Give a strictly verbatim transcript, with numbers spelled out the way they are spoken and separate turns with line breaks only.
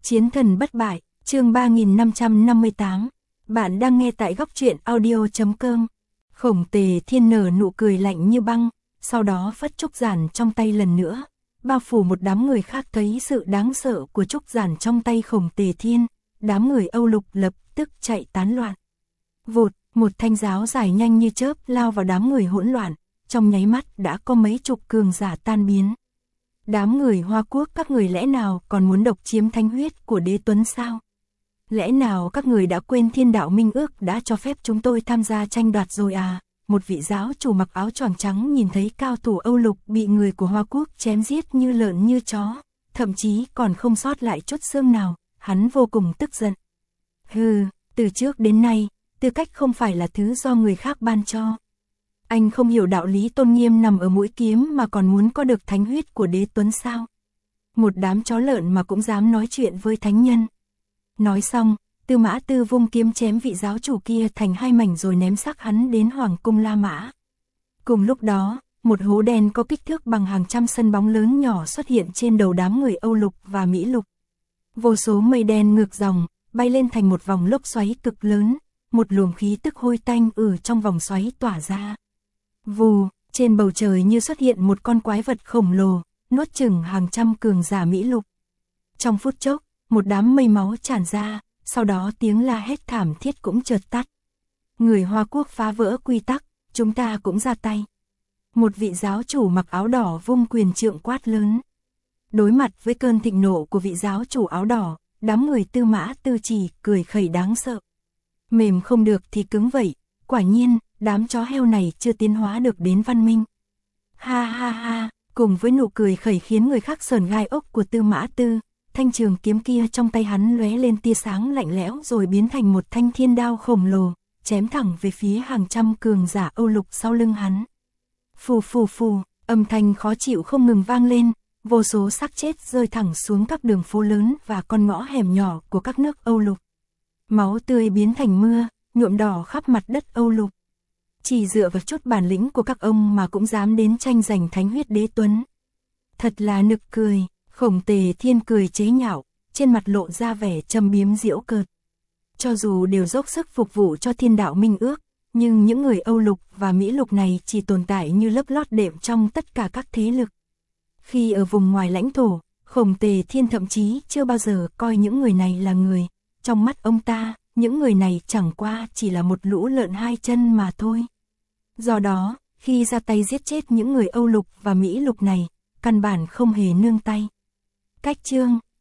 Chiến thần bất bại, chương ba nghìn năm trăm năm mươi tám. Bạn đang nghe tại góc truyện audio chấm com. Khổng Tề Thiên nở nụ cười lạnh như băng, sau đó phất trúc giản trong tay lần nữa, bao phủ một đám người khác. Thấy sự đáng sợ của trúc giản trong tay Khổng Tề Thiên, đám người Âu Lục lập tức chạy tán loạn. Vụt, một thanh giáo dài nhanh như chớp lao vào đám người hỗn loạn, trong nháy mắt đã có mấy chục cường giả tan biến. Đám người Hoa Quốc, các người lẽ nào còn muốn độc chiếm thánh huyết của Đế Tuấn sao? Lẽ nào các người đã quên Thiên Đạo Minh Ước đã cho phép chúng tôi tham gia tranh đoạt rồi à? Một vị giáo chủ mặc áo choàng trắng nhìn thấy cao thủ Âu Lục bị người của Hoa Quốc chém giết như lợn như chó, thậm chí còn không sót lại chút xương nào, hắn vô cùng tức giận. Hừ, từ trước đến nay, tư cách không phải là thứ do người khác ban cho. Anh không hiểu đạo lý tôn nghiêm nằm ở mũi kiếm mà còn muốn có được thánh huyết của Đế Tuấn sao? Một đám chó lợn mà cũng dám nói chuyện với thánh nhân. Nói xong, Tư Mã Tư vung kiếm chém vị giáo chủ kia thành hai mảnh rồi ném xác hắn đến Hoàng cung La Mã. Cùng lúc đó, một hố đen có kích thước bằng hàng trăm sân bóng lớn nhỏ xuất hiện trên đầu đám người Âu Lục và Mỹ Lục. Vô số mây đen ngược dòng, bay lên thành một vòng lốc xoáy cực lớn, một luồng khí tức hôi tanh ở trong vòng xoáy tỏa ra. Vù, trên bầu trời như xuất hiện một con quái vật khổng lồ, nuốt chửng hàng trăm cường giả Mỹ Lục. Trong phút chốc, một đám mây máu tràn ra, sau đó tiếng la hét thảm thiết cũng chợt tắt. Người Hoa Quốc phá vỡ quy tắc, chúng ta cũng ra tay. Một vị giáo chủ mặc áo đỏ vung quyền trượng quát lớn. Đối mặt với cơn thịnh nộ của vị giáo chủ áo đỏ, đám người Tư Mã Tư chỉ cười khẩy đáng sợ. Mềm không được thì cứng vậy, quả nhiên, đám chó heo này chưa tiến hóa được đến văn minh. Ha ha ha, cùng với nụ cười khẩy khiến người khác sởn gai ốc của Tư Mã Tư, thanh trường kiếm kia trong tay hắn lóe lên tia sáng lạnh lẽo rồi biến thành một thanh thiên đao khổng lồ, chém thẳng về phía hàng trăm cường giả Âu Lục sau lưng hắn. Phù phù phù, âm thanh khó chịu không ngừng vang lên, vô số xác chết rơi thẳng xuống các đường phố lớn và con ngõ hẻm nhỏ của các nước Âu Lục. Máu tươi biến thành mưa, nhuộm đỏ khắp mặt đất Âu Lục. Chỉ dựa vào chút bản lĩnh của các ông mà cũng dám đến tranh giành thánh huyết Đế Tuấn. Thật là nực cười. Khổng Tề Thiên cười chế nhạo, trên mặt lộ ra vẻ châm biếm giễu cợt. Cho dù đều dốc sức phục vụ cho Thiên Đạo Minh Ước, nhưng những người Âu Lục và Mỹ Lục này chỉ tồn tại như lớp lót đệm trong tất cả các thế lực. Khi ở vùng ngoài lãnh thổ, Khổng Tề Thiên thậm chí chưa bao giờ coi những người này là người. Trong mắt ông ta, những người này chẳng qua chỉ là một lũ lợn hai chân mà thôi. Do đó, khi ra tay giết chết những người Âu Lục và Mỹ Lục này, căn bản không hề nương tay. Cách chương,